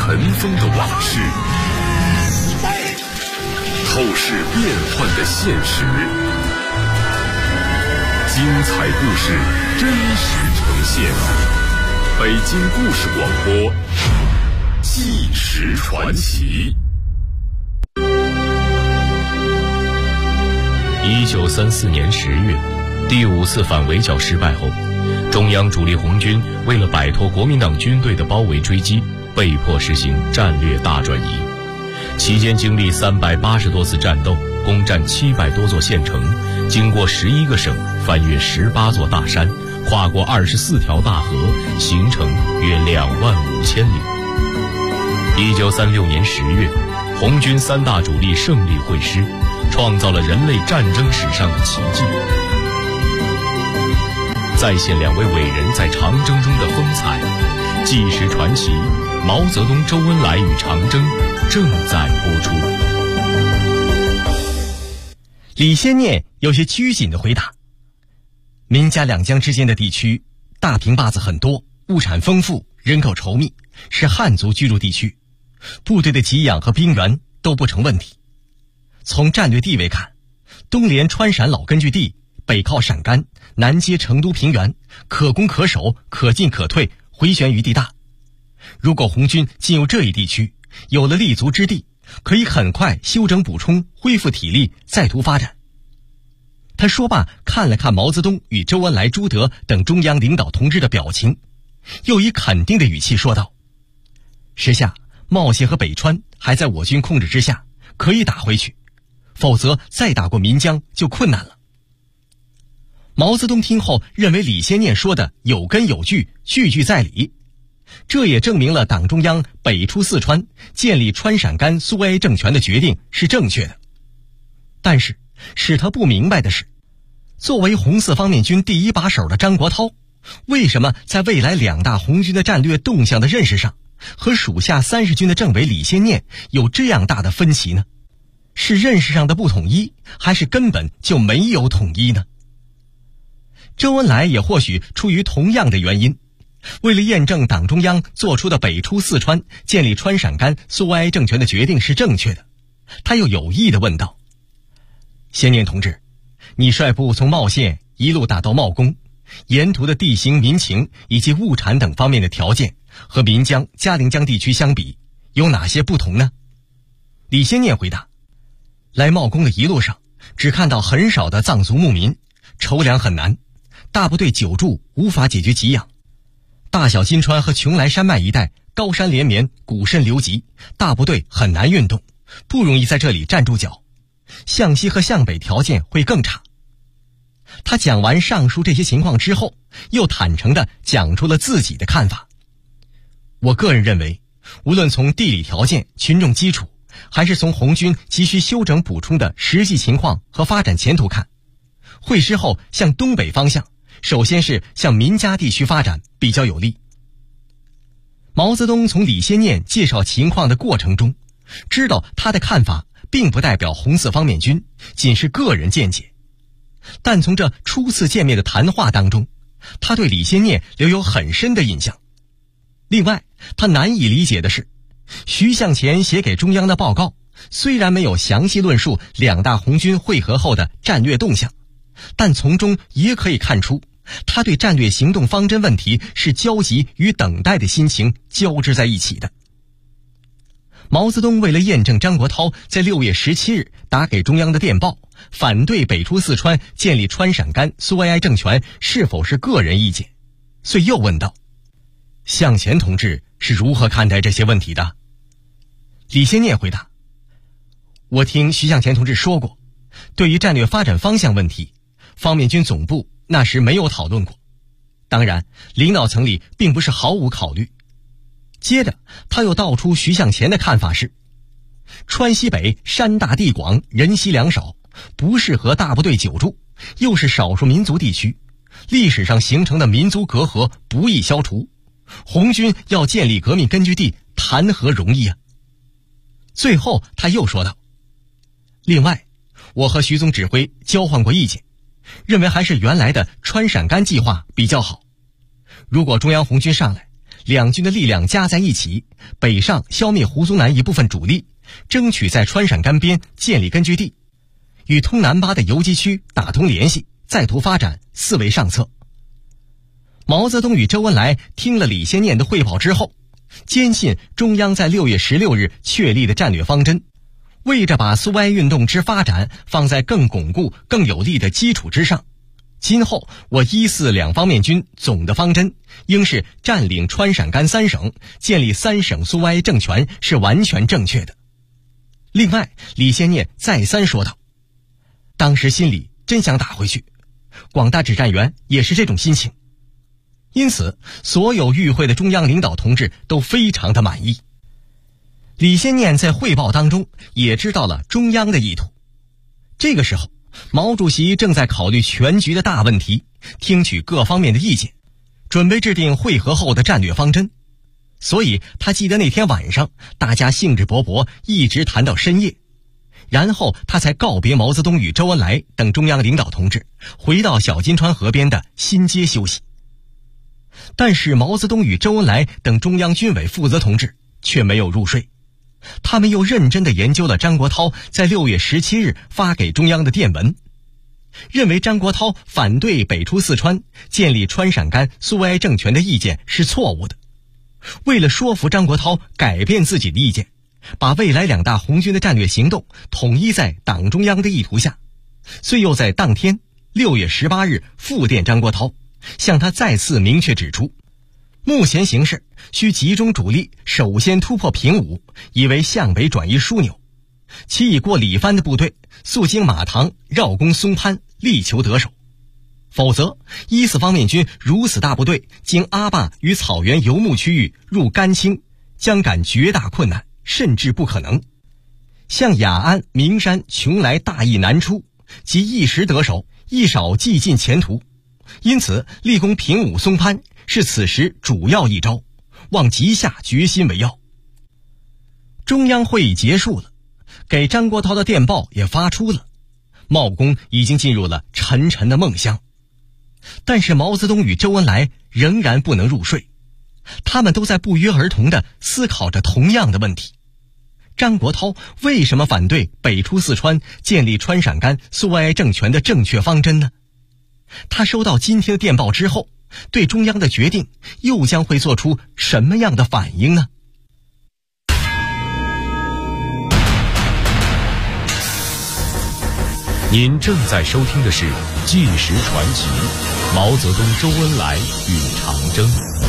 尘封的往事，透视变幻的现实，精彩故事真实呈现。北京故事广播，纪实传奇。 1934年10月，第5次反围剿失败后，中央主力红军为了摆脱国民党军队的包围追击，被迫实行战略大转移。期间经历380多次战斗，攻占700多座县城，经过11个省，翻越18座大山，跨过24条大河，行程约25000里。1936年10月，红军3大主力胜利会师，创造了人类战争史上的奇迹。再现2位伟人在长征中的风采，纪实传奇毛泽东、周恩来与长征正在播出。 李先念有些拘谨地回答：民家两江之间的地区，大平坝子很多，物产丰富，人口稠密，是汉族居住地区，部队的给养和兵源都不成问题。从战略地位看，东连川陕老根据地，北靠陕甘，南接成都平原，可攻可守，可进可退，回旋余地大。如果红军进入这一地区，有了立足之地，可以很快休整补充，恢复体力，再图发展。他说罢，看了看毛泽东与周恩来、朱德等中央领导同志的表情，又以肯定的语气说道：时下茂县和北川还在我军控制之下，可以打回去，否则再打过岷江就困难了。毛泽东听后认为李先念说的有根有据，句句在理，这也证明了党中央北出四川，建立川陕甘苏维埃政权的决定是正确的。但是使他不明白的是，作为红四方面军第一把手的张国焘，为什么在未来2大红军的战略动向的认识上，和属下30军的政委李先念有这样大的分歧呢？是认识上的不统一，还是根本就没有统一呢？周恩来也或许出于同样的原因，为了验证党中央做出的北出四川，建立川陕甘苏维埃政权的决定是正确的，他又有意地问道：先念同志，你率部从茂县一路打到茂公，沿途的地形、民情以及物产等方面的条件和岷江、嘉陵江地区相比，有哪些不同呢？李先念回答：来茂公的一路上，只看到很少的藏族牧民，筹粮很难，大部队久驻无法解决给养。大小金川和邛崃山脉一带高山连绵，谷渗流急，大部队很难运动，不容易在这里站住脚。向西和向北条件会更差。他讲完上述这些情况之后，又坦诚地讲出了自己的看法。我个人认为，无论从地理条件、群众基础，还是从红军急需休整补充的实际情况和发展前途看，会师后向东北方向，首先是向岷家地区发展比较有利。毛泽东从李先念介绍情况的过程中，知道他的看法并不代表红四方面军，仅是个人见解。但从这初次见面的谈话当中，他对李先念留有很深的印象。另外，他难以理解的是，徐向前写给中央的报告虽然没有详细论述2大红军会合后的战略动向，但从中也可以看出，他对战略行动方针问题是焦急与等待的心情交织在一起的。毛泽东为了验证张国焘在6月17日打给中央的电报，反对北出四川建立川陕甘苏维埃政权是否是个人意见，遂又问道：向前同志是如何看待这些问题的？李先念回答：我听徐向前同志说过，对于战略发展方向问题，方面军总部那时没有讨论过，当然领导层里并不是毫无考虑。接着他又道出徐向前的看法是：川西北山大地广，人稀粮少，不适合大部队久驻，又是少数民族地区，历史上形成的民族隔阂不易消除，红军要建立革命根据地谈何容易啊。最后他又说道：另外，我和徐总指挥交换过意见，认为还是原来的川陕甘计划比较好。如果中央红军上来两军的力量加在一起，北上消灭胡宗南一部分主力，争取在川陕甘边建立根据地，与通南巴的游击区打通联系，再图发展四为上策。毛泽东与周恩来听了李先念的汇报之后，坚信中央在6月16日确立的战略方针，为着把苏维埃运动之发展放在更巩固更有力的基础之上，今后我1、4两方面军总的方针应是占领川陕甘3省，建立3省苏维埃政权，是完全正确的。另外，李先念再三说道，当时心里真想打回去，广大指战员也是这种心情。因此，所有与会的中央领导同志都非常的满意。李先念在汇报当中也知道了中央的意图。这个时候，毛主席正在考虑全局的大问题，听取各方面的意见，准备制定会合后的战略方针。所以他记得那天晚上大家兴致勃勃，一直谈到深夜，然后他才告别毛泽东与周恩来等中央领导同志，回到小金川河边的新街休息。但是毛泽东与周恩来等中央军委负责同志却没有入睡，他们又认真地研究了张国焘在6月17日发给中央的电文，认为张国焘反对北出四川，建立川陕甘苏维埃政权的意见是错误的。为了说服张国焘改变自己的意见，把未来2大红军的战略行动统一在党中央的意图下，遂又在当天6月18日复电张国焘，向他再次明确指出，目前形势需集中主力，首先突破平武，以为向北转移枢纽，其已过李藩的部队速经马塘，绕攻松潘，力求得手。否则1、4方面军如此大部队经阿坝与草原游牧区域入甘青，将感绝大困难，甚至不可能。向雅安、名山、邛崃大易难出，即一时得手，亦少既尽前途。因此立功平武松潘是此时主要一招，望急下决心为要。中央会议结束了，给张国焘的电报也发出了，茂公已经进入了沉沉的梦乡。但是毛泽东与周恩来仍然不能入睡，他们都在不约而同地思考着同样的问题：张国焘为什么反对北出四川，建立川陕甘苏维埃政权的正确方针呢？他收到今天的电报之后，对中央的决定又将会做出什么样的反应呢？ 您正在收听的是《纪实传奇》，毛泽东、周恩来与长征。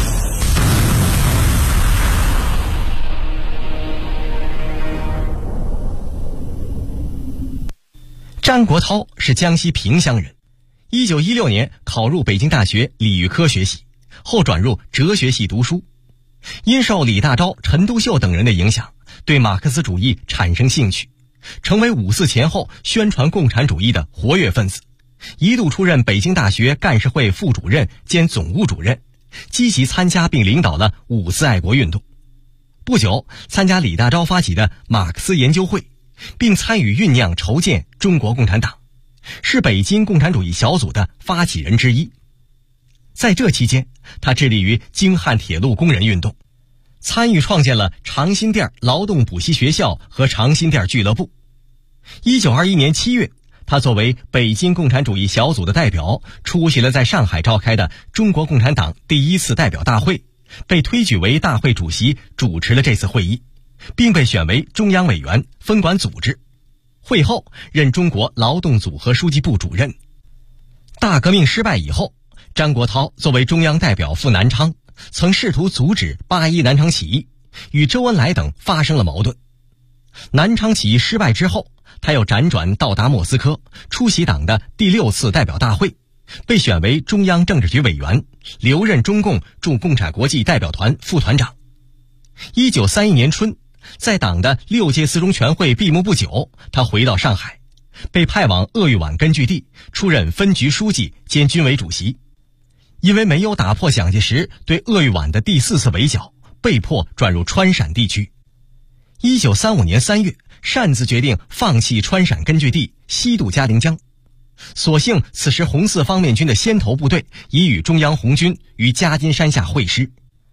张国焘是江西萍乡人，1916年考入北京大学理语科学系，后转入哲学系读书。因受李大钊、陈独秀等人的影响，对马克思主义产生兴趣，成为5·4前后宣传共产主义的活跃分子，一度出任北京大学干事会副主任兼总务主任，积极参加并领导了5次爱国运动。不久参加李大钊发起的马克思研究会，并参与酝酿筹建中国共产党，是北京共产主义小组的发起人之一。在这期间，他致力于京汉铁路工人运动，参与创建了长辛店劳动补习学校和长辛店俱乐部。1921年7月，他作为北京共产主义小组的代表，出席了在上海召开的中国共产党第1次代表大会，被推举为大会主席，主持了这次会议，并被选为中央委员，分管组织。会后任中国劳动组合书记部主任。大革命失败以后，张国焘作为中央代表赴南昌，曾试图阻止8·1南昌起义，与周恩来等发生了矛盾。南昌起义失败之后，他又辗转到达莫斯科，出席党的第6次代表大会，被选为中央政治局委员，留任中共驻共产国际代表团副团长。1931年春，在党的6届四中全会闭幕不久，他回到上海，被派往鄂豫皖根据地，出任分局书记兼军委主席。因为没有打破蒋介石对鄂豫皖的第4次围剿，被迫转入川陕地区。1935年3月，擅自决定放弃川陕根据地，西渡嘉陵江。所幸此时红四方面军的先头部队已与中央红军于夹金山下会师。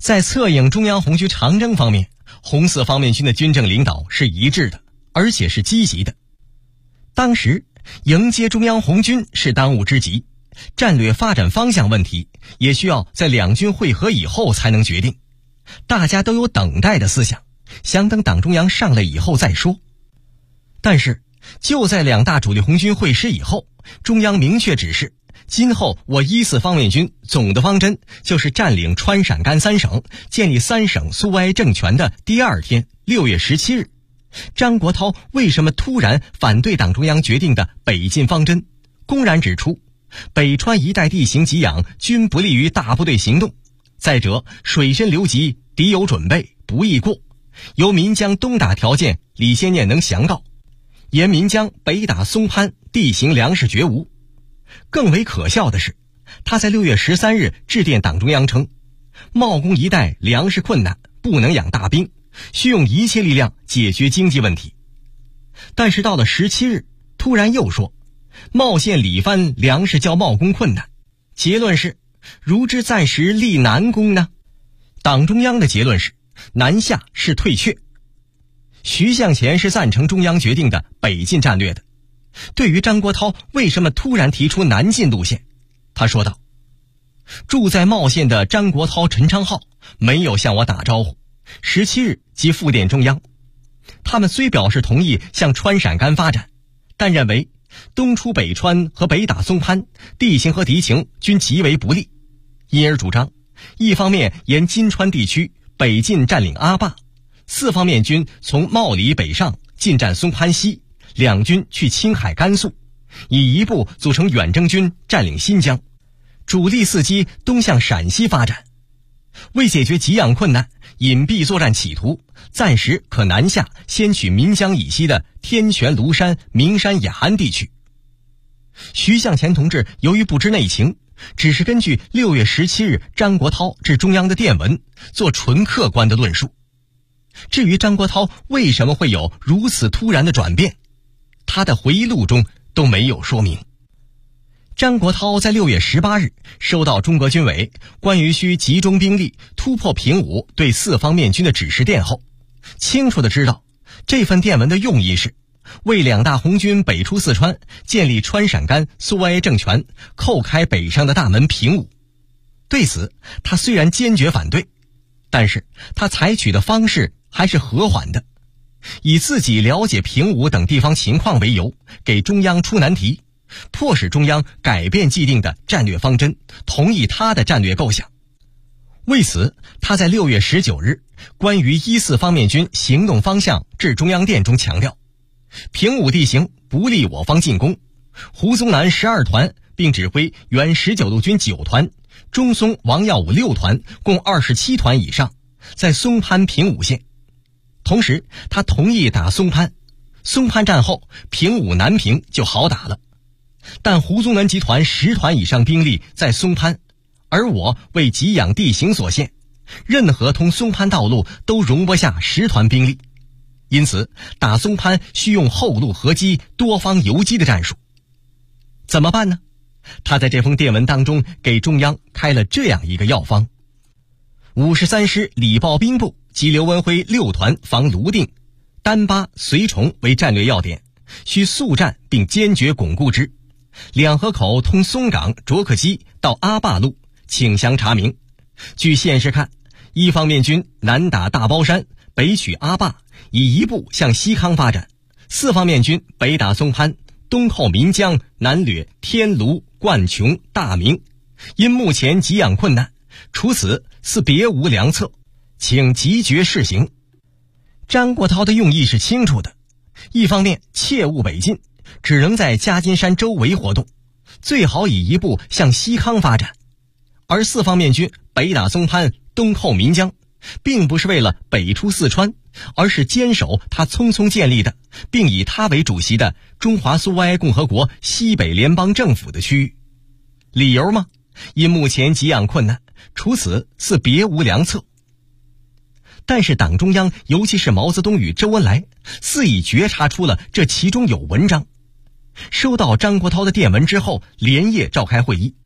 在策应中央红军长征方面，红四方面军的军政领导是一致的，而且是积极的。当时迎接中央红军是当务之急，战略发展方向问题也需要在两军会合以后才能决定，大家都有等待的思想，想等党中央上来以后再说。但是就在两大主力红军会师以后，中央明确指示，今后我1·4方面军总的方针就是占领川陕甘3省，建立3省苏维埃政权的第2天6月17日，张国焘为什么突然反对党中央决定的北进方针，公然指出北川一带地形给养均不利于大部队行动，再者水深流急，敌有准备，不易过，由岷江东打条件李先念能详告，沿岷江北打松潘，地形粮食绝无。更为可笑的是，他在6月13日致电党中央称，茂工一带粮食困难，不能养大兵，需用一切力量解决经济问题。但是到了17日，突然又说茂县里番粮食较茂工困难，结论是如之暂时立南攻呢？党中央的结论是南下是退却。徐向前是赞成中央决定的北进战略的。对于张国焘为什么突然提出南进路线，他说道，住在茂县的张国焘、陈昌浩没有向我打招呼，17日即复电中央，他们虽表示同意向川陕甘发展，但认为东出北川和北打松潘地形和敌情均极为不利，因而主张一方面沿金川地区北进占领阿坝，4方面军从茂里北上进占松潘西，两军去青海甘肃，以一部组成远征军占领新疆，主力伺机东向陕西发展。为解决给养困难，隐蔽作战企图，暂时可南下先取岷江以西的天泉、庐山、名山、雅安地区。徐向前同志由于不知内情，只是根据6月17日张国焘致中央的电文做纯客观的论述。至于张国焘为什么会有如此突然的转变，他的回忆录中都没有说明。张国焘在6月18日收到中国军委关于需集中兵力突破平武对4方面军的指示电后，清楚地知道这份电文的用意是为两大红军北出四川，建立川陕甘苏维埃政权，叩开北上的大门平武。对此他虽然坚决反对，但是他采取的方式还是和缓的，以自己了解平武等地方情况为由，给中央出难题，迫使中央改变既定的战略方针，同意他的战略构想。为此，他在6月19日关于1·4方面军行动方向致中央电中强调，平武地形不利我方进攻，胡宗南12团并指挥原19路军9团，中松、王耀武6团共27团以上，在松潘平武县。同时他同意打松潘，松潘战后平武南平就好打了，但胡宗南集团10团以上兵力在松潘，而我为给养地形所限，任何通松潘道路都容不下10团兵力，因此打松潘需用后路合击、多方游击的战术。怎么办呢？他在这封电文当中给中央开了这样一个药方：53师礼炮兵部及刘文辉6团防泸定、丹巴、绥崇为战略要点，需速战并坚决巩固之。两河口通松岗、卓克基到阿坝路，请详查明。据现实看，1方面军南打大包山，北取阿坝，以一部向西康发展；4方面军北打松潘，东扣岷江，南掠天庐、灌琼、大明。因目前给养困难，除此似别无良策，请急决试行。张国焘的用意是清楚的，一方面切勿北进，只能在夹金山周围活动，最好以一部向西康发展；而4方面军北打松潘，东扣岷江，并不是为了北出四川，而是坚守他匆匆建立的并以他为主席的中华苏维埃共和国西北联邦政府的区域。理由吗？因目前给养困难，除此似别无良策。但是党中央，尤其是毛泽东与周恩来，似已觉察出了这其中有文章。收到张国焘的电文之后，连夜召开会议，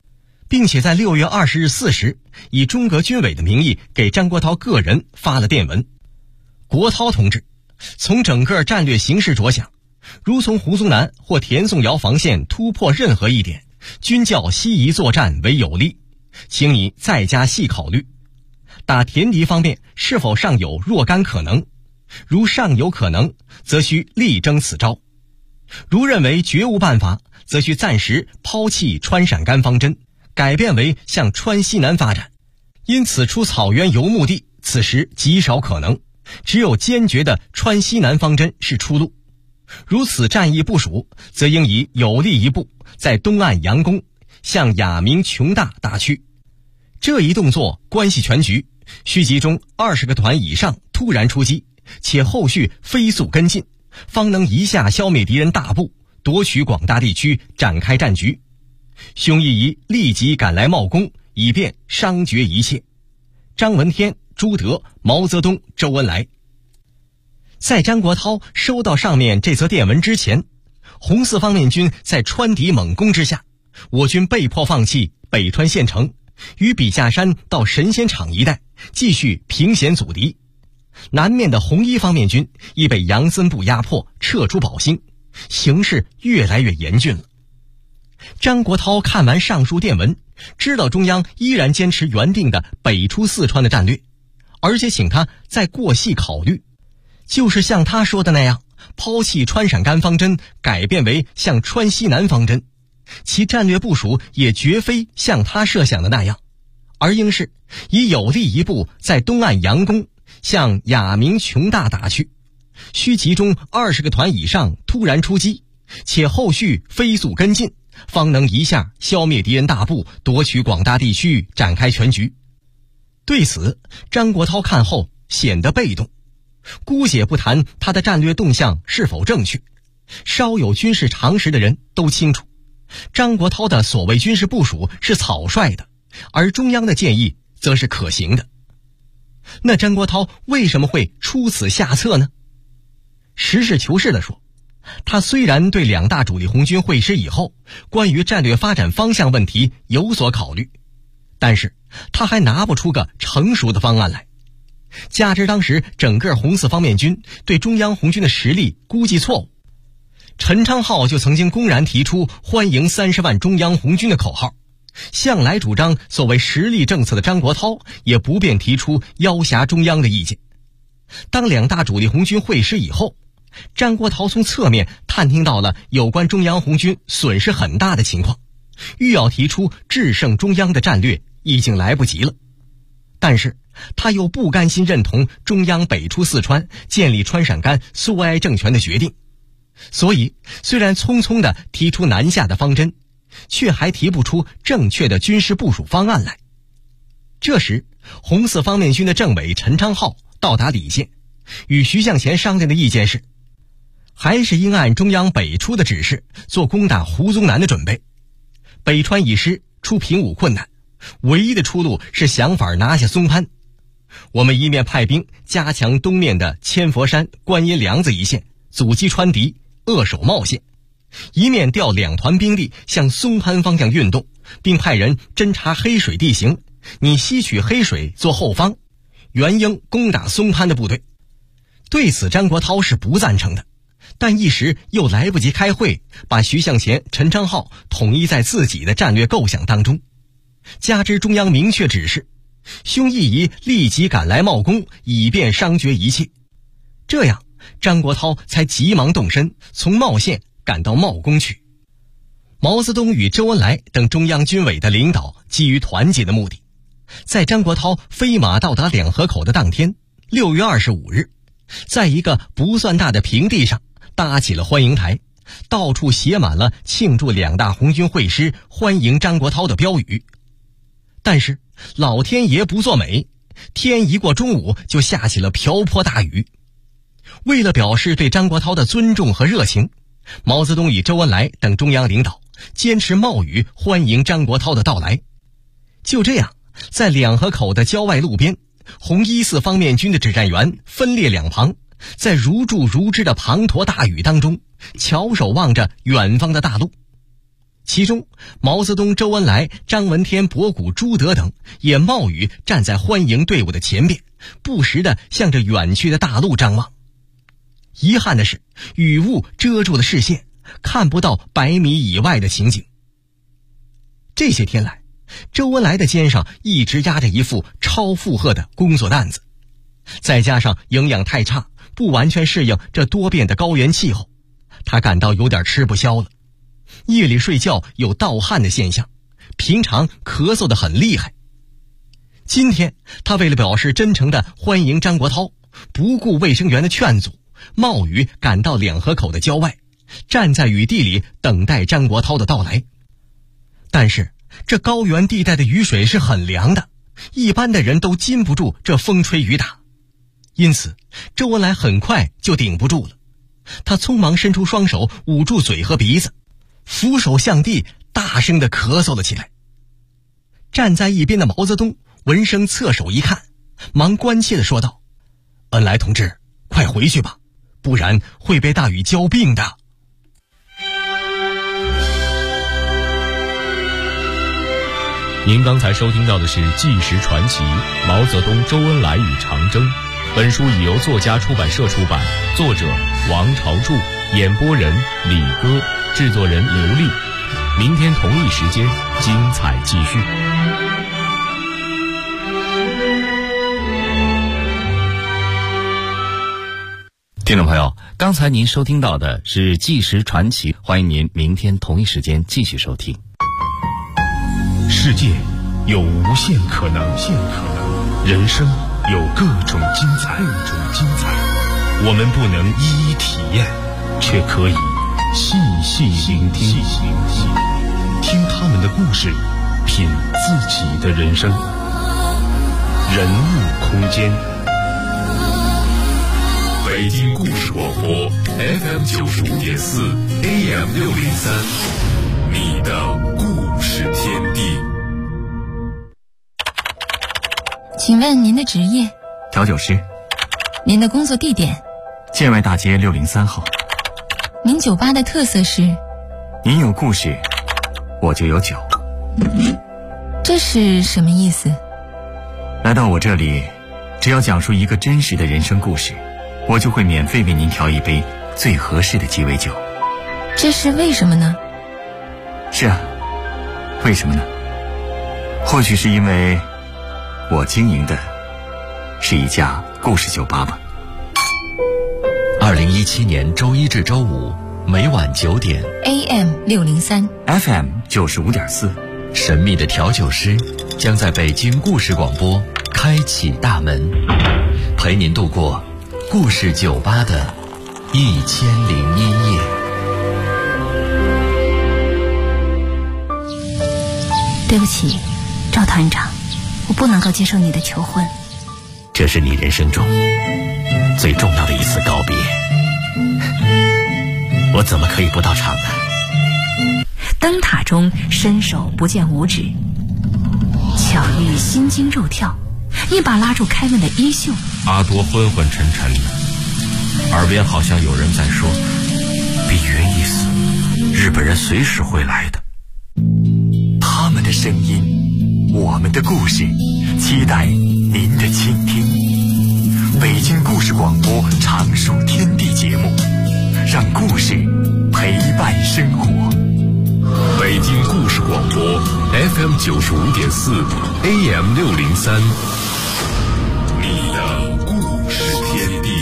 并且在6月20日4时以中革军委的名义给张国焘个人发了电文。国焘同志，从整个战略形势着想，如从胡宗南或田颂尧防线突破任何一点，均较西移作战为有利，请你再加细考虑。打田敌方面是否尚有若干可能？如尚有可能，则需力争此招；如认为绝无办法，则需暂时抛弃川陕甘方针，改变为向川西南发展。因此出草原游牧地，此时极少可能，只有坚决的川西南方针是出路。如此战役部署，则应以有力一部在东岸佯攻，向亚明琼大打去。这一动作关系全局，需集中20个团以上突然出击，且后续飞速跟进，方能一下消灭敌人大部，夺取广大地区，展开战局。兄亦宜立即赶来茂功，以便商决一切。张闻天、朱德、毛泽东、周恩来。在张国焘收到上面这则电文之前，红四方面军在川敌猛攻之下，我军被迫放弃北川县城，于笔架山到神仙场一带继续凭险阻敌。南面的红一方面军亦被杨森部压迫撤出宝兴，形势越来越严峻了。张国焘看完上述电文，知道中央依然坚持原定的北出四川的战略，而且请他再过细考虑，就是像他说的那样，抛弃川陕甘方针，改变为向川西南方针。其战略部署也绝非像他设想的那样，而应是以有力一部在东岸佯攻，向亚明琼大打去，需集中20个团以上突然出击，且后续飞速跟进，方能一下消灭敌人大部，夺取广大地区，展开全局。对此，张国焘看后显得被动。姑且不谈他的战略动向是否正确，稍有军事常识的人都清楚，张国焘的所谓军事部署是草率的，而中央的建议则是可行的。那张国焘为什么会出此下策呢？实事求是地说，他虽然对两大主力红军会师以后关于战略发展方向问题有所考虑，但是他还拿不出个成熟的方案来。加之当时整个红四方面军对中央红军的实力估计错误，陈昌浩就曾经公然提出欢迎30万中央红军的口号，向来主张所谓实力政策的张国焘也不便提出要挟中央的意见。当两大主力红军会师以后，张国焘从侧面探听到了有关中央红军损失很大的情况，欲要提出制胜中央的战略已经来不及了。但是他又不甘心认同中央北出四川，建立川陕甘苏维埃政权的决定，所以虽然匆匆地提出南下的方针，却还提不出正确的军事部署方案来。这时红四方面军的政委陈昌浩到达礼县，与徐向前商量的意见是，还是应按中央北出的指示做攻打胡宗南的准备。北川已失，出平武困难，唯一的出路是想法拿下松潘。我们一面派兵加强东面的千佛山、观音梁子一线，阻击川敌，扼守茂县，一面调2团兵力向松潘方向运动，并派人侦察黑水地形，你吸取黑水做后方，援英攻打松潘的部队。对此张国焘是不赞成的，但一时又来不及开会，把徐向前、陈昌浩统一在自己的战略构想当中。加之中央明确指示，兄亦宜立即赶来茂功，以便商决一切。这样张国焘才急忙动身，从茂县赶到茂功去。毛泽东与周恩来等中央军委的领导基于团结的目的，在张国焘飞马到达两河口的当天，6月25日，在一个不算大的平地上搭起了欢迎台，到处写满了庆祝两大红军会师、欢迎张国焘的标语。但是老天爷不作美，天一过中午就下起了瓢泼大雨。为了表示对张国焘的尊重和热情，毛泽东与周恩来等中央领导坚持冒雨欢迎张国焘的到来。就这样，在两河口的郊外路边，红一四方面军的指战员分列两旁，在如注如织的滂沱大雨当中，翘首望着远方的大陆。 其中毛泽东、周恩来、张闻天、博古、朱德等也冒雨站在欢迎队伍的前边，不时地向着远去的大陆张望。遗憾的是，雨雾遮住了视线，看不到100米以外的情景。这些天来，周恩来的肩上一直压着一副超负荷的工作担子，再加上营养太差，不完全适应这多变的高原气候，他感到有点吃不消了。夜里睡觉有盗汗的现象，平常咳嗽得很厉害。今天他为了表示真诚地欢迎张国焘，不顾卫生员的劝阻，冒雨赶到两河口的郊外，站在雨地里等待张国焘的到来。但是这高原地带的雨水是很凉的，一般的人都禁不住这风吹雨打，因此周恩来很快就顶不住了。他匆忙伸出双手捂住嘴和鼻子，俯首向地大声地咳嗽了起来。站在一边的毛泽东闻声侧手一看，忙关切地说道：“恩来同志，快回去吧，不然会被大雨浇病的。” 您刚才收听到的是《纪实传奇：毛泽东、周恩来与长征》。本书已由作家出版社出版，作者王朝柱，演播人李歌，制作人刘丽。明天同一时间，精彩继续。 听众朋友，刚才您收听到的是《纪实传奇》，欢迎您明天同一时间继续收听。 世界有无限可能，人生有各种精彩，我们不能一一体验，却可以细细聆听，听他们的故事，品自己的人生。人物空间，北京故事广播 FM 95.4 AM 603，你的故事天地。 请问您的职业？ 调酒师。 您的工作地点？ 建外大街603号。 您酒吧的特色是？ 您有故事，我就有酒。 这是什么意思？ 来到我这里，只要讲述一个真实的人生故事，我就会免费为您调一杯最合适的鸡尾酒。 这是为什么呢？ 是啊，为什么呢？或许是因为我经营的是一家故事酒吧吧。 2017年周一至周五每晚9点 AM 603 FM 95.4， 神秘的调酒师将在北京故事广播开启大门，陪您度过故事酒吧的1001夜。 对不起，赵团长，我不能够接受你的求婚。 这是你人生中最重要的一次告别，我怎么可以不到场呢？ 灯塔中伸手不见五指，巧遇心惊肉跳，一把拉住凯文的衣袖。 阿多昏昏沉沉的，耳边好像有人在说：“碧云一死，日本人随时会来的。” 他们的声音，我们的故事，期待您的倾听。北京故事广播常数天地节目，让故事陪伴生活。 北京故事广播 FM 95.4 AM 603，你的故事天地。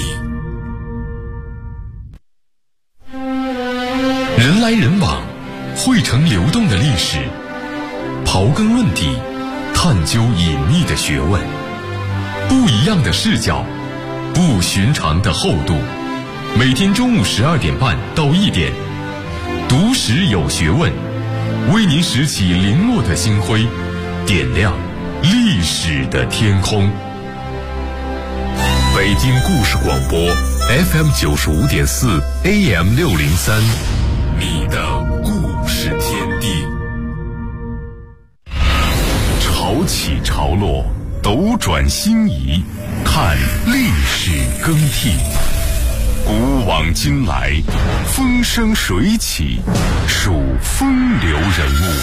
人来人往，汇成流动的历史，刨根问底，探究隐秘的学问，不一样的视角，不寻常的厚度。每天中午12点半到1点，读史有学问，为您拾起零落的星辉，点亮历史的天空。北京故事广播 FM 95.4 AM 603，你的故事天地。潮起潮落，斗转星移，看历史更替。 古往今来，风生水起，数风流人物。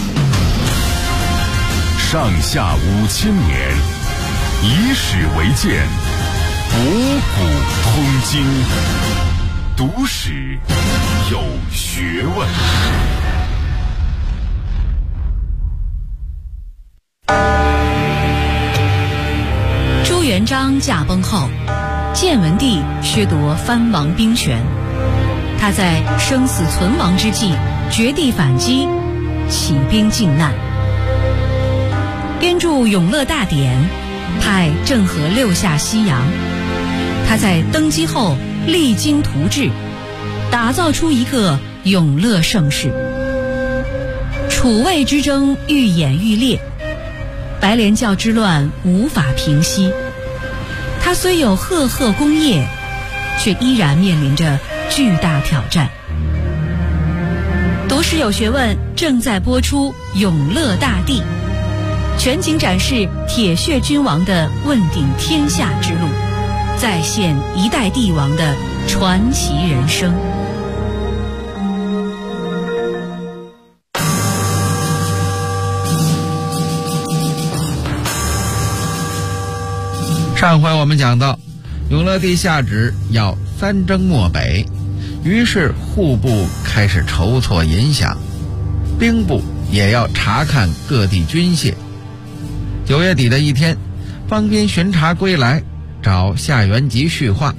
上下5000年，以史为鉴，博古通今，读史有学问。 朱元璋驾崩后，建文帝削夺藩王兵权，他在生死存亡之际绝地反击，起兵靖难，编著《永乐大典》，派郑和6下西洋。他在登基后励精图治，打造出一个永乐盛世。楚魏之争愈演愈烈，白莲教之乱无法平息。他虽有赫赫功业，却依然面临着巨大挑战。读史有学问正在播出《永乐大帝》，全景展示铁血君王的问鼎天下之路，再现一代帝王的传奇人生。 上回我们讲到，永乐帝下旨要3征漠北，于是户部开始筹措银饷，兵部也要查看各地军械。9月底的一天，方斌巡查归来，找夏元吉叙话。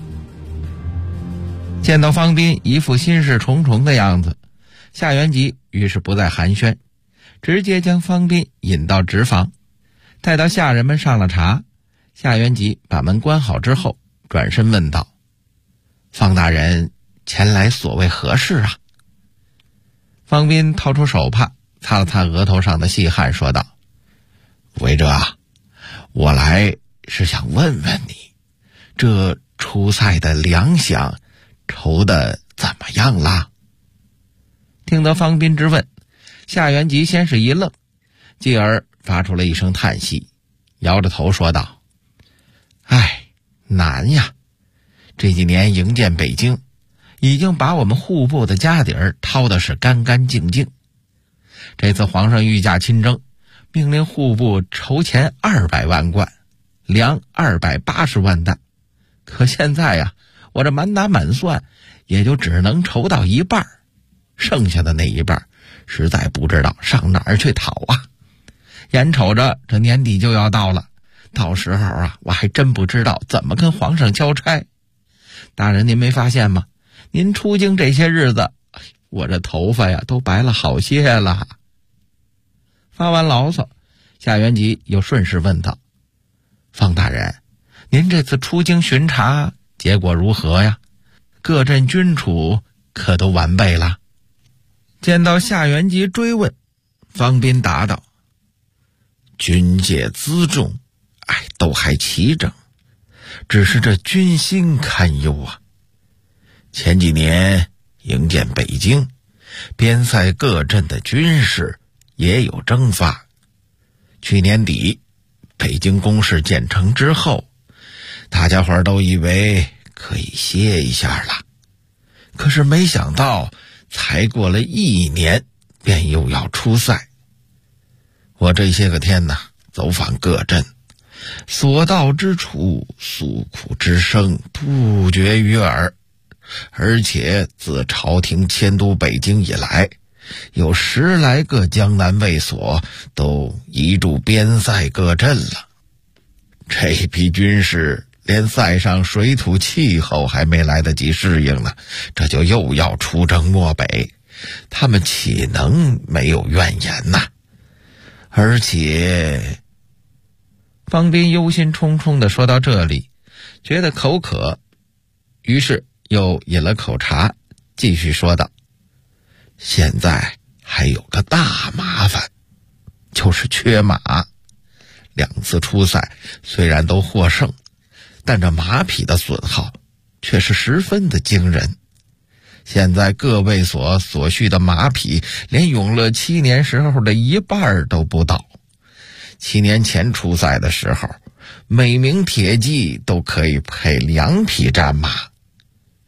见到方斌一副心事重重的样子，夏元吉于是不再寒暄，直接将方斌引到直房，待到下人们上了茶，夏元吉把门关好之后，转身问道：“方大人前来所谓何事啊？”方斌掏出手帕，擦了擦额头上的细汗，说道：“韦哲啊，我来是想问问你，这出塞的粮饷筹得怎么样啦？”听得方斌之问，夏元吉先是一愣，继而发出了一声叹息，摇着头说道：“哎，难呀！这几年营建北京，已经把我们户部的家底儿掏的是干干净净。这次皇上御驾亲征，命令户部筹钱200万贯，粮280万担。可现在呀，我这满打满算，也就只能筹到一半，剩下的那一半，实在不知道上哪儿去讨啊！眼瞅着这年底就要到了。到时候啊，我还真不知道怎么跟皇上交差。大人您没发现吗？您出京这些日子，我这头发呀都白了好些了。”发完牢骚，夏元吉又顺势问道：“方大人，您这次出京巡查结果如何呀？各镇军储可都完备了？”见到夏元吉追问，方斌答道：“军械辎重都还齐整，只是这军心堪忧啊。前几年营建北京，边塞各镇的军事也有征发。去年底北京工事建成之后，大家伙都以为可以歇一下了，可是没想到才过了1年，便又要出塞。我这些个天呢，走访各镇，所到之处，诉苦之声不绝于耳，而且自朝廷迁都北京以来，有10来个江南卫所都移驻边塞各镇了。这批军士连塞上水土气候还没来得及适应呢，这就又要出征漠北，他们岂能没有怨言呢？而且……方斌忧心忡忡地说到这里，觉得口渴，于是又饮了口茶，继续说道：“现在还有个大麻烦，就是缺马。2次出塞虽然都获胜，但这马匹的损耗却是十分的惊人。现在各卫所所需的马匹，连永乐7年时候的一半都不到。7年前出塞的时候，每名铁骑都可以配2匹战马，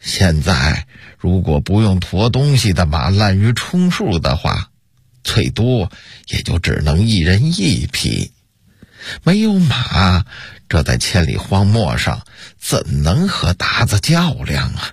现在如果不用驮东西的马滥竽充数的话，最多也就只能一人一匹。没有马，这在千里荒漠上怎能和鞑子较量啊？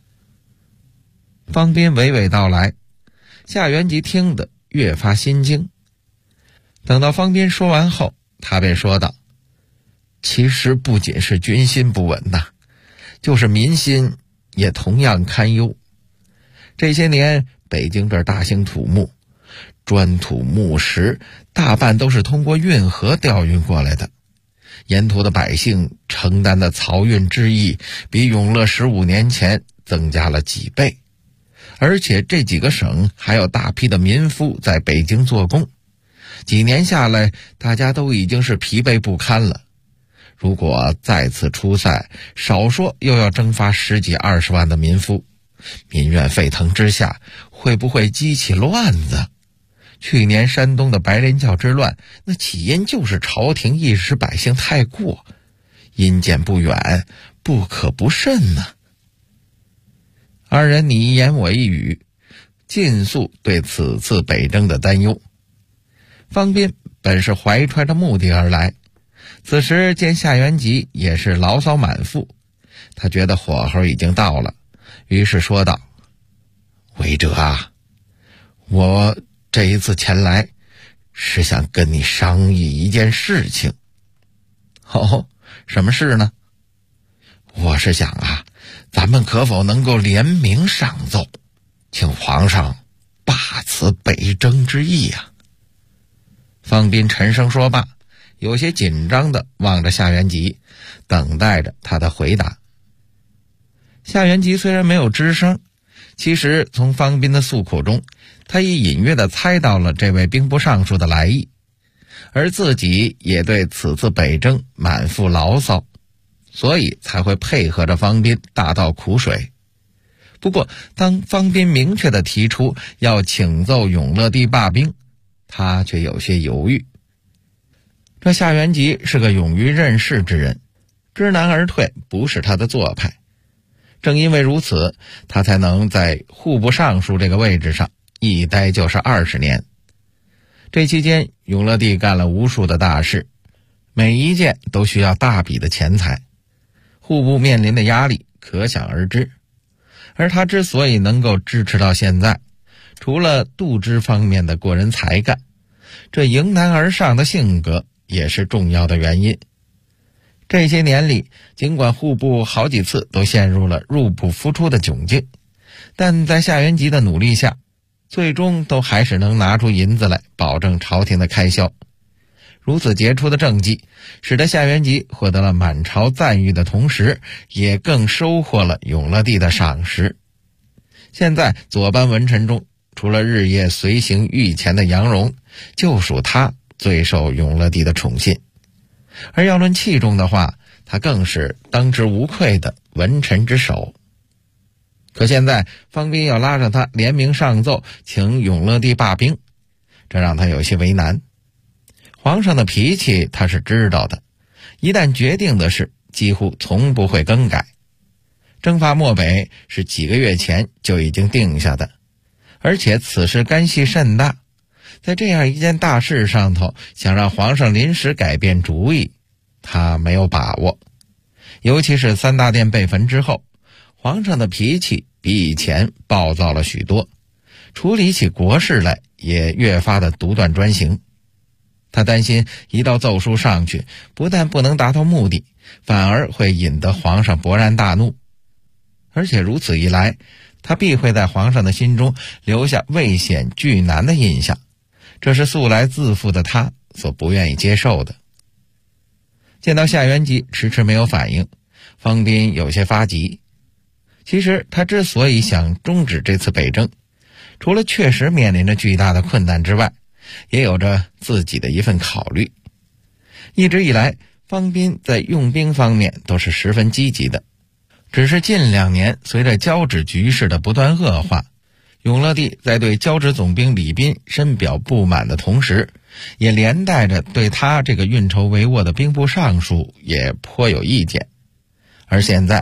方斌娓娓道来，夏元吉听得越发心惊。等到方斌说完后，他便说道：其实不仅是军心不稳呐，就是民心也同样堪忧。这些年北京这儿大兴土木，砖土木石大半都是通过运河调运过来的，沿途的百姓承担的漕运之役比永乐15年前增加了几倍，而且这几个省还有大批的民夫在北京做工，几年下来大家都已经是疲惫不堪了。如果再次出塞，少说又要征发10几20万的民夫，民怨沸腾之下，会不会激起乱子？去年山东的白莲教之乱，那起因就是朝廷意识百姓太过，阴间不远，不可不慎呐。二人你一言我一语，尽诉对此次北征的担忧。方斌本是怀揣着目的而来，此时见夏元吉也是牢骚满腹，他觉得火候已经到了，于是说道：韦哲啊，我这一次前来是想跟你商议一件事情。哦，什么事呢？我是想啊，咱们可否能够联名上奏，请皇上罢此北征之意啊？方斌沉声说罢，有些紧张地望着夏元吉，等待着他的回答。夏元吉虽然没有吱声，其实从方斌的诉苦中，他已隐约地猜到了这位兵部尚书的来意，而自己也对此次北征满腹牢骚，所以才会配合着方斌大倒苦水。不过当方斌明确地提出要请奏永乐帝罢兵，他却有些犹豫。这夏元吉是个勇于任事之人，知难而退不是他的做派，正因为如此，他才能在户部尚书这个位置上一待就是20年。这期间永乐帝干了无数的大事，每一件都需要大笔的钱财，户部面临的压力可想而知。而他之所以能够支持到现在，除了度支方面的过人才干，这迎难而上的性格也是重要的原因。这些年里，尽管户部好几次都陷入了入不敷出的窘境，但在夏元吉的努力下，最终都还是能拿出银子来保证朝廷的开销。如此杰出的政绩，使得夏元吉获得了满朝赞誉的同时，也更收获了永乐帝的赏识。现在左班文臣中，除了日夜随行御前的杨荣，就属他最受永乐帝的宠信。而要论器重的话，他更是当之无愧的文臣之首。可现在方斌要拉着他联名上奏请永乐帝罢兵，这让他有些为难。皇上的脾气他是知道的，一旦决定的事几乎从不会更改。征伐漠北是几个月前就已经定下的，而且此事干系甚大，在这样一件大事上头，想让皇上临时改变主意，他没有把握。尤其是3大殿被焚之后，皇上的脾气比以前暴躁了许多，处理起国事来也越发的独断专行。他担心一道奏书上去，不但不能达到目的，反而会引得皇上勃然大怒。而且如此一来，他必会在皇上的心中留下畏险惧难的印象，这是素来自负的他所不愿意接受的。见到夏元吉迟迟没有反应，方斌有些发急。其实他之所以想终止这次北征，除了确实面临着巨大的困难之外，也有着自己的一份考虑。一直以来，方斌在用兵方面都是十分积极的，只是近2年随着交趾局势的不断恶化，永乐帝在对交趾总兵李斌深表不满的同时，也连带着对他这个运筹帷幄的兵部尚书也颇有意见。而现在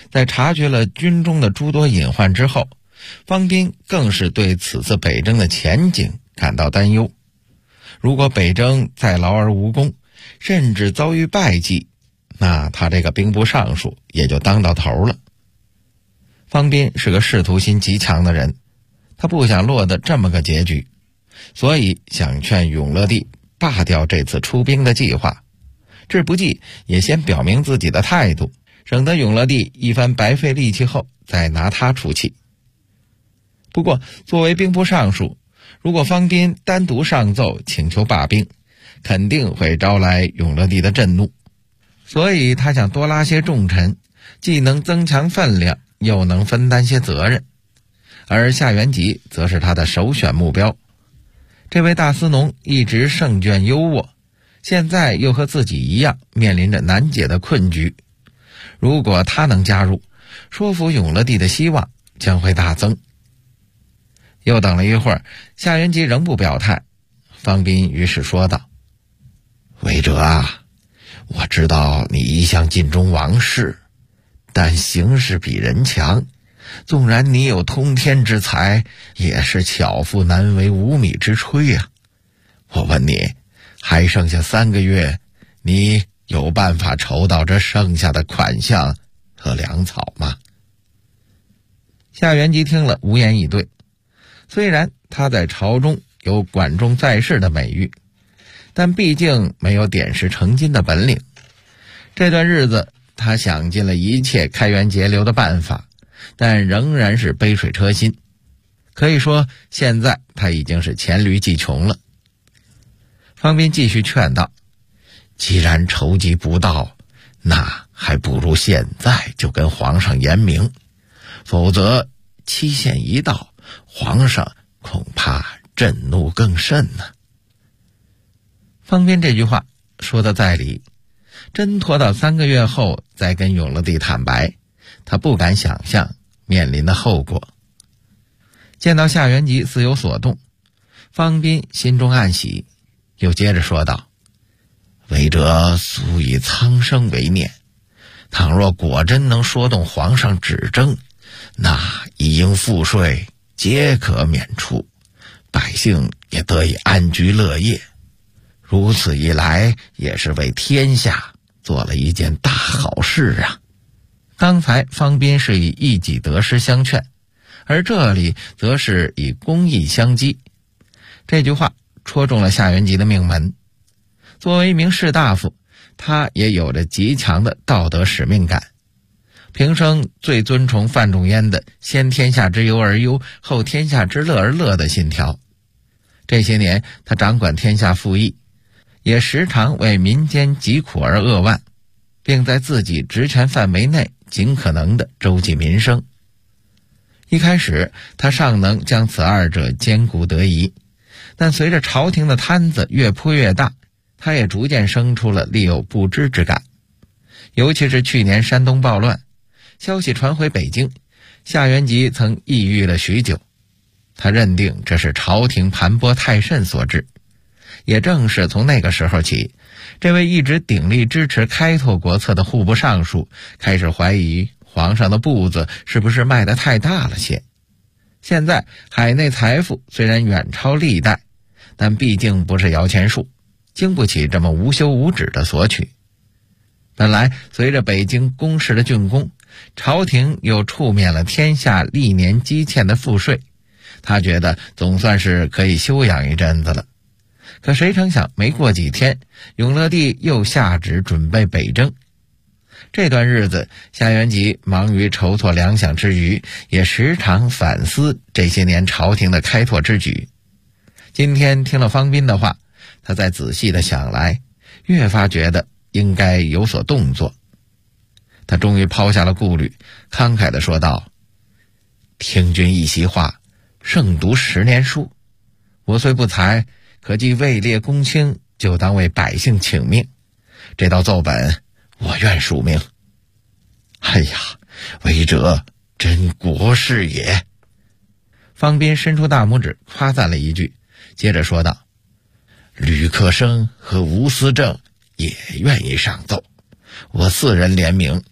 在察觉了军中的诸多隐患之后，方斌更是对此次北征的前景感到担忧。如果北征再劳而无功，甚至遭遇败绩，那他这个兵部尚书也就当到头了。方斌是个仕途心极强的人，他不想落得这么个结局，所以想劝永乐帝罢掉这次出兵的计划，志不济也先表明自己的态度，省得永乐帝一番白费力气后再拿他出气。不过作为兵部尚书，如果方斌单独上奏请求罢兵，肯定会招来永乐帝的震怒，所以他想多拉些重臣，既能增强分量，又能分担些责任。而夏元吉则是他的首选目标。这位大司农一直胜券优渥，现在又和自己一样面临着难解的困局，如果他能加入，说服永乐帝的希望将会大增。又等了一会儿，夏元吉仍不表态，方斌于是说道：韦哲啊，我知道你一向尽忠王室，但形势比人强，纵然你有通天之才，也是巧妇难为无米之炊啊。我问你，还剩下3个月，你有办法筹到这剩下的款项和粮草吗？夏元吉听了无言以对。虽然他在朝中有管仲在世的美誉，但毕竟没有点石成金的本领。这段日子他想尽了一切开源节流的办法，但仍然是杯水车薪。可以说现在他已经是黔驴技穷了。方斌继续劝道：既然筹集不到，那还不如现在就跟皇上言明，否则期限一到，皇上恐怕震怒更甚呢。方斌这句话说得在理，真拖到3个月后再跟永乐帝坦白，他不敢想象面临的后果。见到夏元吉似有所动，方斌心中暗喜，又接着说道：韦哲素以苍生为念，倘若果真能说动皇上止征，那一应赋税皆可免除，百姓也得以安居乐业。如此一来，也是为天下做了一件大好事啊。刚才方斌是以一己得失相劝，而这里则是以公义相激。这句话戳中了夏元吉的命门。作为一名士大夫，他也有着极强的道德使命感。平生最尊崇范仲淹的先天下之忧而忧，后天下之乐而乐的信条。这些年他掌管天下赋役，也时常为民间疾苦而扼腕，并在自己职权范围内尽可能地周济民生。一开始他尚能将此二者兼顾得宜，但随着朝廷的摊子越铺越大，他也逐渐生出了力有不支之感。尤其是去年山东暴乱，消息传回北京，夏元吉曾抑郁了许久。他认定这是朝廷盘剥太甚所致。也正是从那个时候起，这位一直鼎力支持开拓国策的户部尚书开始怀疑皇上的步子是不是迈得太大了些。现在海内财富虽然远超历代，但毕竟不是摇钱树，经不起这么无休无止的索取。本来随着北京宫室的竣工，朝廷又触免了天下历年积欠的赋税，他觉得总算是可以休养一阵子了。可谁成想没过几天，永乐帝又下旨准备北征。这段日子夏元吉忙于筹措粮饷之余，也时常反思这些年朝廷的开拓之举。今天听了方斌的话，他再仔细地想来，越发觉得应该有所动作。他终于抛下了顾虑，慷慨地说道：听君一席话，胜读10年书。我虽不才，可既位列公卿，就当为百姓请命。这道奏本，我愿署名。哎呀，韦哲真国士也。方斌伸出大拇指夸赞了一句，接着说道：吕克生和吴思正也愿意上奏，我4人联名，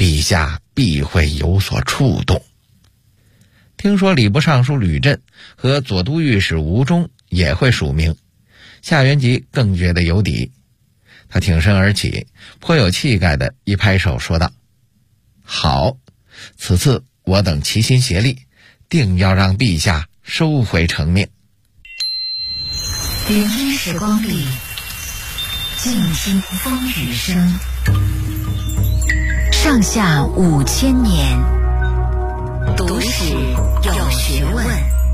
陛下必会有所触动。听说礼部尚书吕震和左都御史吴忠也会署名，夏元吉更觉得有底。他挺身而起，颇有气概地一拍手说道：好，此次我等齐心协力，定要让陛下收回成命。 聆听时光里静听风雨声，上下5000年，读史有学问。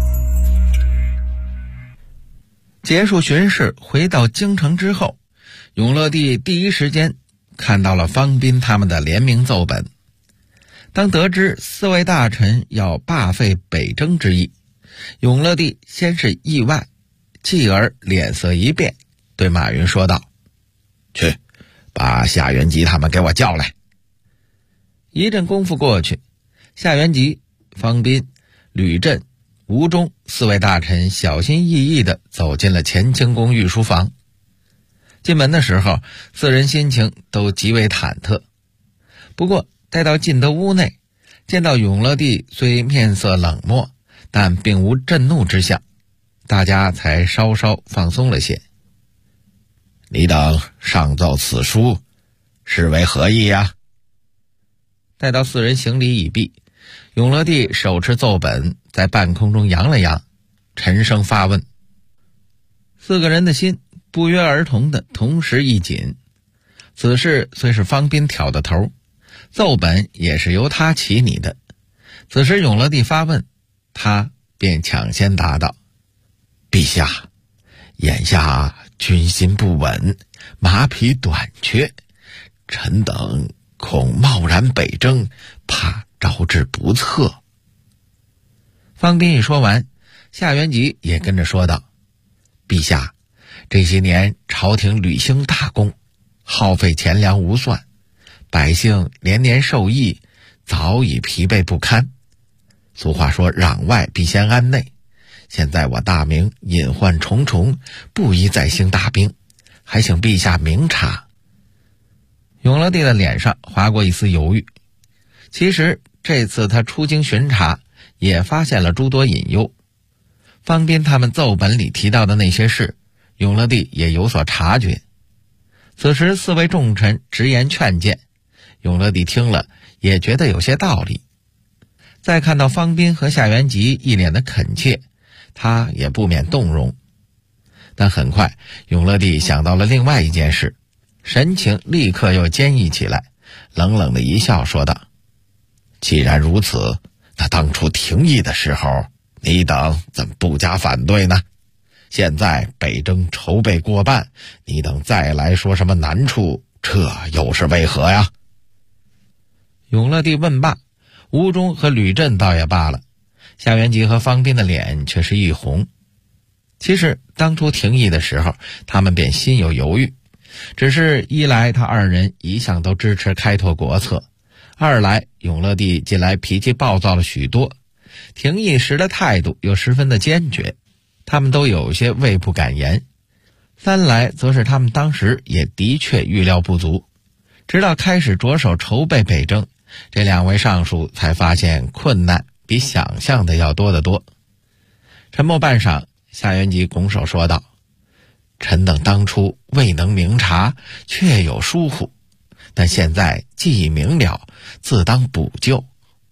结束巡视回到京城之后，永乐帝第一时间看到了方斌他们的联名奏本。当得知4位大臣要罢废北征之意，永乐帝先是意外，继而脸色一变，对马云说道：去，把夏元吉他们给我叫来。一阵功夫过去，夏元吉、方斌、吕震、吴忠4位大臣小心翼翼地走进了乾清宫御书房。进门的时候，4人心情都极为忐忑。不过待到进得屋内，见到永乐帝虽面色冷漠，但并无震怒之象，大家才稍稍放松了些。你等上奏此书，是为何意呀？待到4人行礼已毕，永乐帝手持奏本在半空中扬了扬，沉声发问。4个人的心不约而同的同时一紧。此事虽是方斌挑的头，奏本也是由他起拟的。此时永乐帝发问，他便抢先答道：陛下，眼下军心不稳，马匹短缺，臣等恐贸然北征，怕招致不测。方斌一说完，夏元吉也跟着说道：陛下，这些年朝廷屡兴大功，耗费钱粮无算，百姓连年受益，早已疲惫不堪。俗话说攘外必先安内，现在我大明隐患重重，不宜再兴大兵，还请陛下明察。永乐帝的脸上划过一丝犹豫。其实这次他出京巡查，也发现了诸多隐忧。方斌他们奏本里提到的那些事，永乐帝也有所察觉。此时4位重臣直言劝谏，永乐帝听了也觉得有些道理。再看到方斌和夏元吉一脸的恳切，他也不免动容。但很快永乐帝想到了另外一件事，神情立刻又坚毅起来，冷冷的一笑说道：既然如此，那当初廷议的时候，你等怎么不加反对呢？现在北征筹备过半，你等再来说什么难处，这又是为何呀？永乐帝问罢，吴忠和吕震倒也罢了，夏元吉和方斌的脸却是一红。其实当初廷议的时候，他们便心有犹豫，只是一来他2人一向都支持开拓国策，二来永乐帝近来脾气暴躁了许多，廷议时的态度又十分的坚决，他们都有些畏不敢言。三来则是他们当时也的确预料不足，直到开始着手筹备北征，这2位尚书才发现困难比想象的要多得多。沉默半晌，夏元吉拱手说道：臣等当初未能明察，确有疏忽，但现在既已明了，自当补救。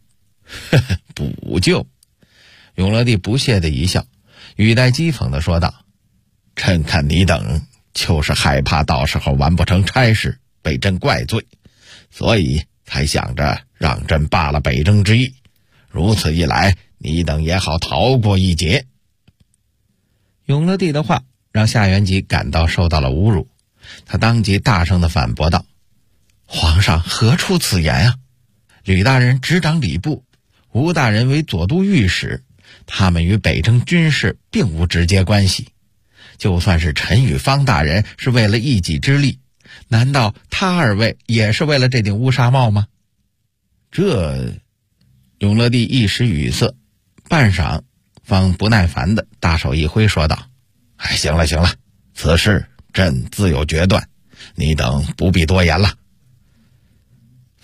补救？永乐帝不屑的一笑，语带讥讽的说道：臣看你等就是害怕到时候完不成差事，被朕怪罪，所以才想着让朕罢了北征之意，如此一来，你等也好逃过一劫。永乐帝的话让夏元吉感到受到了侮辱，他当即大声地反驳道：皇上何出此言啊？吕大人执掌礼部，吴大人为左都御史，他们与北征军事并无直接关系。就算是臣与方大人是为了一己之力，难道他2位也是为了这顶乌纱帽吗？永乐帝一时语塞，半晌方不耐烦的大手一挥说道：行了，此事朕自有决断，你等不必多言了。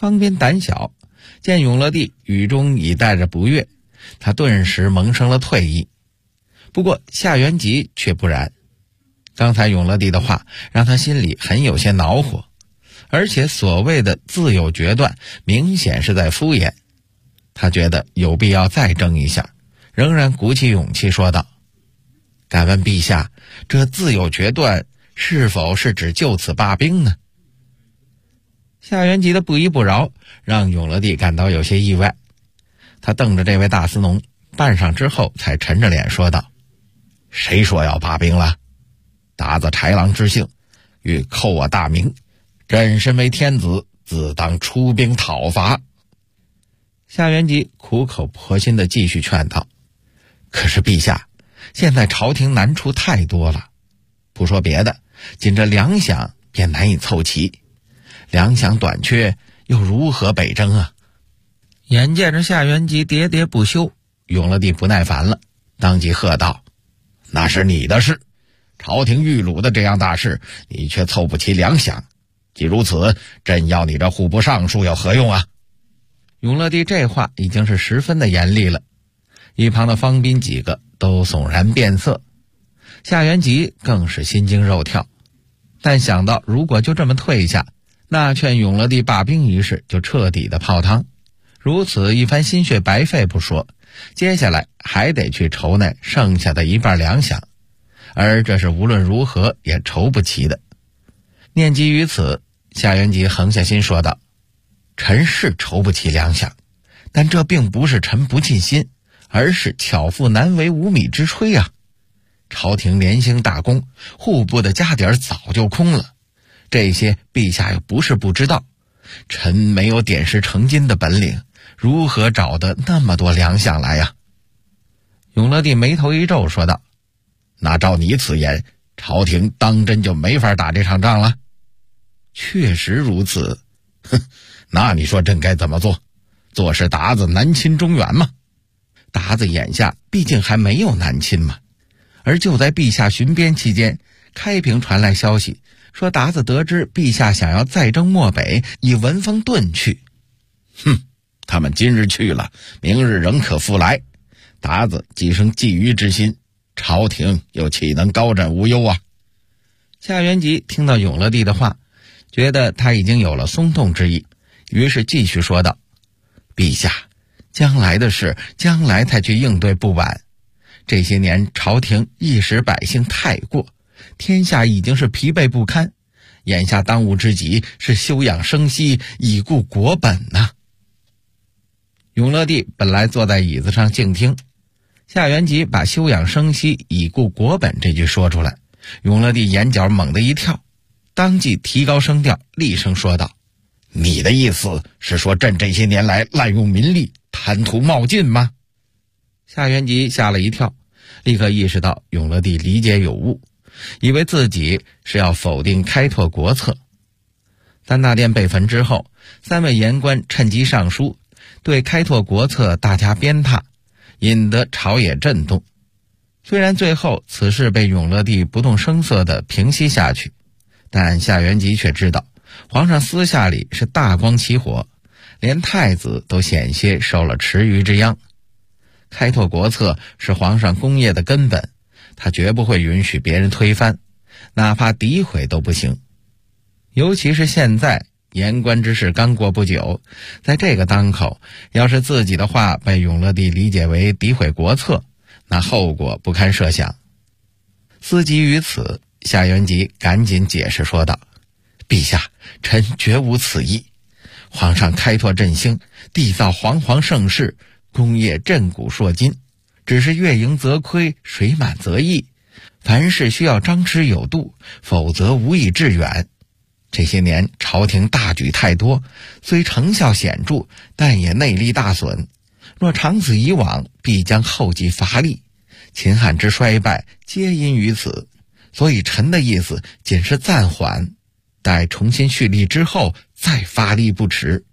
方斌胆小，见永乐帝语中已带着不悦，他顿时萌生了退意。不过夏元吉却不然，刚才永乐帝的话让他心里很有些恼火，而且所谓的自有决断明显是在敷衍。他觉得有必要再争一下，仍然鼓起勇气说道：敢问陛下，这自有决断是否是指就此罢兵呢？夏元吉的不依不饶让永乐帝感到有些意外，他瞪着这位大司农半晌之后才沉着脸说道：谁说要罢兵了？达子豺狼之性，欲扣我大名，朕身为天子，自当出兵讨伐。夏元吉苦口婆心地继续劝道：可是陛下，现在朝廷难处太多了，不说别的，仅这粮饷便难以凑齐，粮饷短缺，又如何北征啊？眼见着夏元吉喋喋不休，永乐帝不耐烦了，当即喝道：那是你的事，朝廷御鲁的这样大事，你却凑不齐粮饷，既如此，朕要你这户部尚书有何用啊？永乐帝这话已经是十分的严厉了，一旁的方斌几个都悚然变色，夏元吉更是心惊肉跳。但想到如果就这么退下，那劝永乐帝罢兵一事就彻底的泡汤，如此一番心血白费不说，接下来还得去筹那剩下的一半粮饷，而这是无论如何也筹不齐的。念及于此，夏元吉横下心说道：臣是筹不齐粮饷，但这并不是臣不尽心，而是巧妇难为无米之炊啊！朝廷连兴大功，户部的家底儿早就空了，这些陛下又不是不知道，臣没有点石成金的本领，如何找得那么多粮饷来呀？永乐帝眉头一皱说道：那照你此言，朝廷当真就没法打这场仗了？确实如此。哼，那你说朕该怎么做？做事达子南侵中原吗？达子眼下毕竟还没有南侵嘛。而就在陛下巡边期间，开平传来消息，说达子得知陛下想要再征漠北，已闻风遁去。哼，他们今日去了，明日仍可复来。达子既生觊觎之心，朝廷又岂能高枕无忧啊？夏元吉听到永乐帝的话，觉得他已经有了松动之意，于是继续说道：陛下，将来的事将来才去应对不晚。这些年朝廷一时百姓太过，天下已经是疲惫不堪，眼下当务之急是休养生息，以固国本呐。永乐帝本来坐在椅子上静听，夏元吉把休养生息，以固国本这句说出来，永乐帝眼角猛地一跳，当即提高声调，厉声说道：你的意思是说朕这些年来滥用民力，贪图冒进吗？夏元吉吓了一跳，立刻意识到永乐帝理解有误，以为自己是要否定开拓国策。三大殿被焚之后，三位言官趁机上书，对开拓国策大加鞭挞，引得朝野震动。虽然最后此事被永乐帝不动声色地平息下去，但夏元吉却知道皇上私下里是大光起火，连太子都险些受了池鱼之殃。开拓国策是皇上功业的根本，他绝不会允许别人推翻，哪怕诋毁都不行。尤其是现在言官之事刚过不久，在这个当口，要是自己的话被永乐帝理解为诋毁国策，那后果不堪设想。思及于此，夏元吉赶紧解释说道：陛下，臣绝无此意。皇上开拓振兴，缔造煌煌盛世，功业振古烁今，只是月盈则亏，水满则溢，凡事需要张弛有度，否则无以致远。这些年朝廷大举太多，虽成效显著，但也内力大损，若长此以往，必将后继乏力，秦汉之衰败皆因于此。所以臣的意思仅是暂缓，待重新蓄力之后再发力不迟。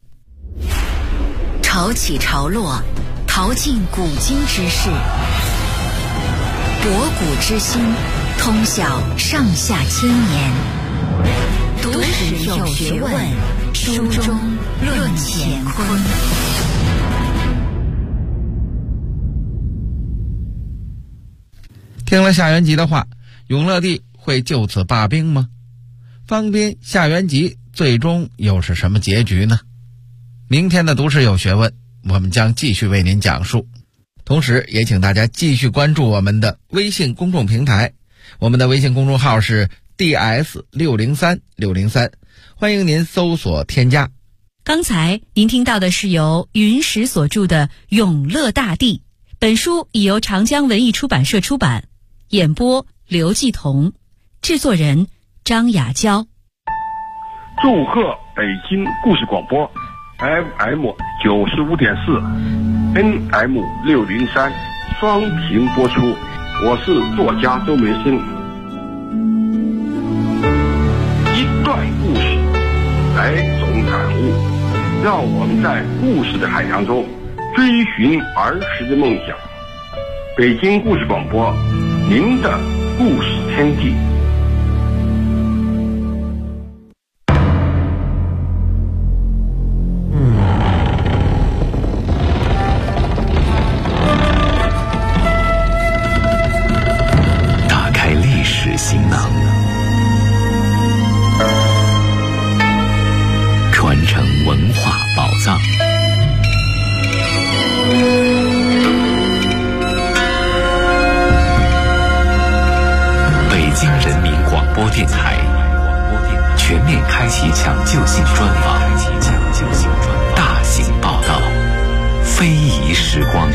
潮起潮落，淘尽古今之事，博古之心，通晓上下千年。 读史有学问，书中论乾坤。 听了夏元吉的话，永乐帝会就此罢兵吗？方斌、夏元吉最终又是什么结局呢？明天的读史有学问，我们将继续为您讲述。同时也请大家继续关注我们的微信公众平台，我们的微信公众号是 DS603603，欢迎您搜索添加。 刚才您听到的是由云石所著的《永乐大帝》，本书已由长江文艺出版社出版，演播刘继彤，制作人张雅娇。 祝贺北京故事广播 FM 95.4 NM 603双屏播出，我是作家周梅生。一段故事，来种感悟，让我们在故事的海洋中追寻儿时的梦想。北京故事广播，您的故事天地。 打开历史行囊，传承文化宝藏。北京人民广播电台全面开启抢救性专访，大型报道，非遗时光。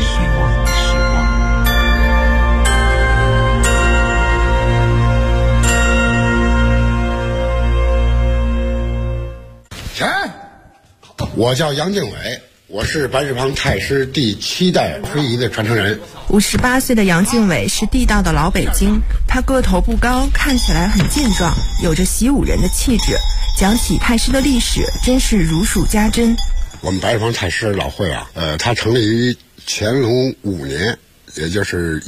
我叫杨敬伟，我是白纸坊太师第7代非遗的传承人。 58岁的杨敬伟是地道的老北京，他个头不高，看起来很健壮，有着习武人的气质。讲起太师的历史，真是如数家珍。 我们白纸坊太师老会啊，它成立于乾隆5年，也就是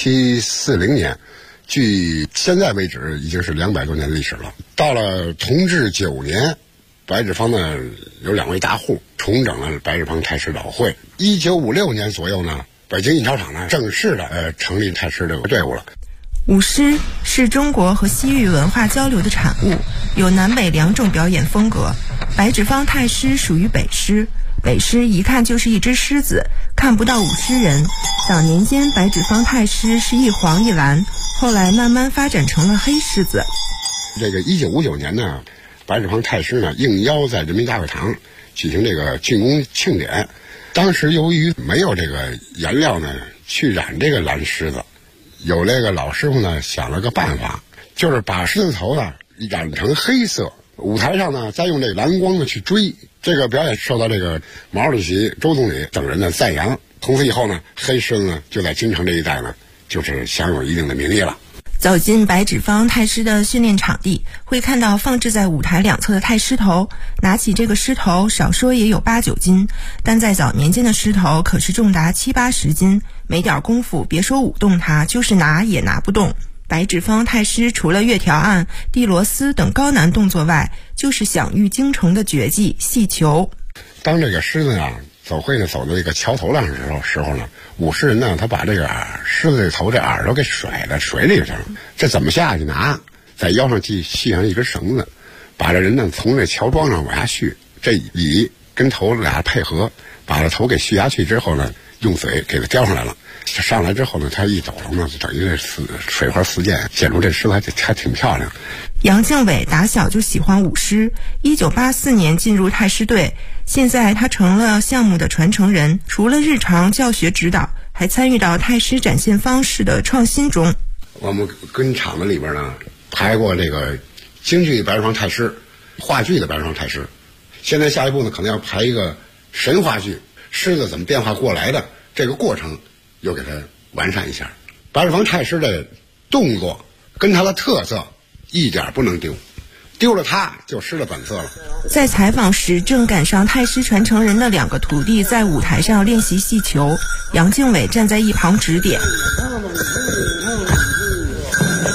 1740年，距现在为止已经是200多年的历史了。到了同治9年。白纸坊呢有2位大户重整了白纸坊太师老会。1956年左右呢，北京印钞厂呢正式的成立太师这个队伍了。 舞狮是中国和西域文化交流的产物，有南北2种表演风格。白纸坊太师属于北狮，北狮一看就是一只狮子，看不到舞狮人。早年间白纸坊太师是一黄一蓝，后来慢慢发展成了黑狮子。 这个1959年呢，白纸坊太师呢应邀在人民大会堂举行这个竣工庆典。当时由于没有这个颜料呢去染这个蓝狮子，有这个老师傅呢想了个办法，就是把狮子头呢染成黑色，舞台上呢再用这蓝光呢去追。这个表演受到这个毛主席、周总理等人的赞扬，从此以后呢，黑狮子呢就在京城这一带呢就是享有一定的名义了。 走进白纸坊太师的训练场地，会看到放置在舞台两侧的太师头。拿起这个狮头，少说也有8、9斤，但在早年间的狮头可是重达7、80斤，没点功夫，别说舞动它，就是拿也拿不动。白纸坊太师除了月条案、递螺丝等高难动作外，就是享誉京城的绝技戏球。 当这个狮子啊走会呢走到这个桥头上的时候呢，舞狮人呢他把这个狮子的头这耳朵给甩在水里头，这怎么下去拿？在腰上系上一根绳子，把这人呢从这桥桩上往下续，这尾跟头俩配合，把这头给续下去之后呢，用嘴给它叼上来了。上来之后呢，他一走了呢，就等于这水花四溅，显出这狮子还挺漂亮。 杨敬伟打小就喜欢舞狮，1984年进入太师队，现在他成了项目的传承人，除了日常教学指导，还参与到太师展现方式的创新中。 我们跟厂子里边呢排过这个京剧白纸坊太师、话剧的白纸坊太师，现在下一步呢可能要排一个神话剧，狮子怎么变化过来的这个过程又给它完善一下。白纸坊太师的动作跟他的特色一点不能丢，丢了它就失了本色了。 在采访时，正赶上太师传承人的2个徒弟在舞台上练习戏球，杨敬伟站在一旁指点。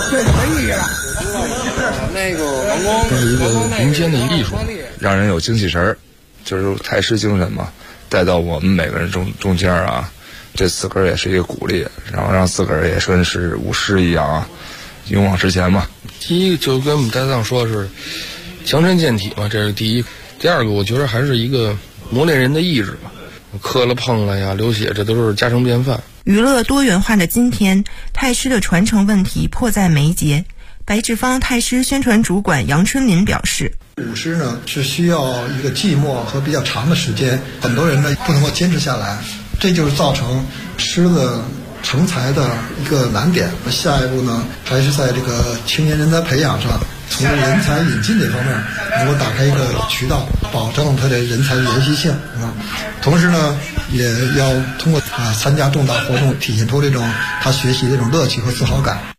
这是一个民间的艺术，让人有精气神儿，就是太师精神嘛，带到我们每个人中间啊。这自个儿也是一个鼓励，然后让自个儿也跟是舞狮一样啊，勇往直前嘛。第一个就跟我们搭档说的是强身健体嘛，这是第一。第二个我觉得还是一个磨练人的意志吧，磕了碰了呀，流血，这都是家常便饭。 娱乐多元化的今天，太师的传承问题迫在眉睫。白志芳太师宣传主管杨春林表示， 舞狮呢是需要一个寂寞和比较长的时间，很多人呢不能够坚持下来，这就是造成狮子成才的一个难点。下一步呢，还是在这个青年人才培养上，从人才引进这方面能够打开一个渠道，保证他的人才的延续性啊。同时呢，也要通过参加重大活动，体现出这种他学习的这种乐趣和自豪感。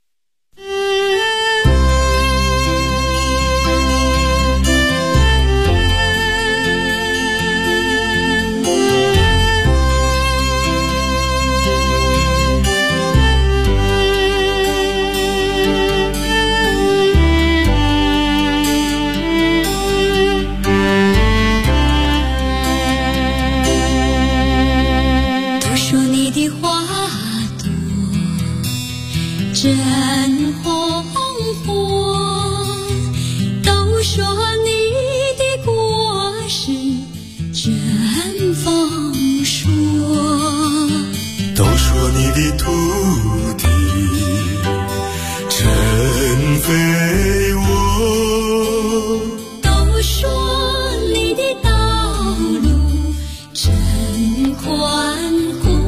真红火，都说你的果实真丰硕， 都说你的土地真肥沃， 都说你的道路真宽阔。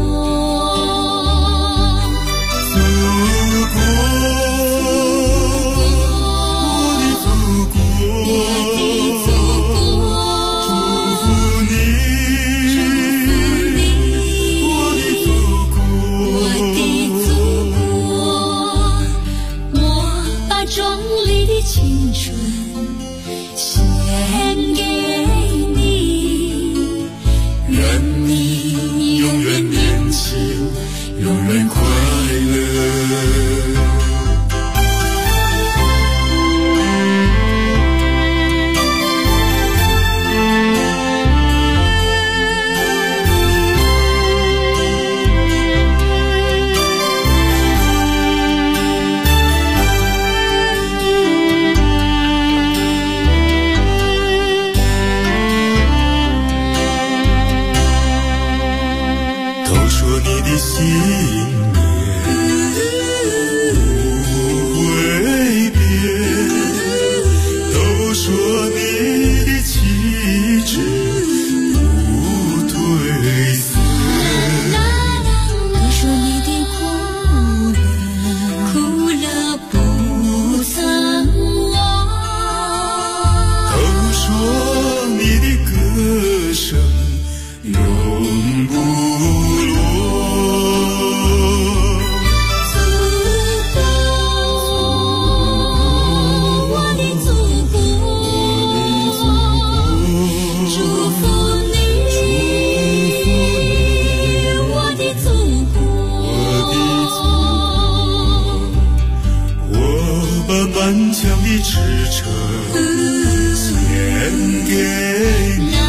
满腔的赤诚献给你。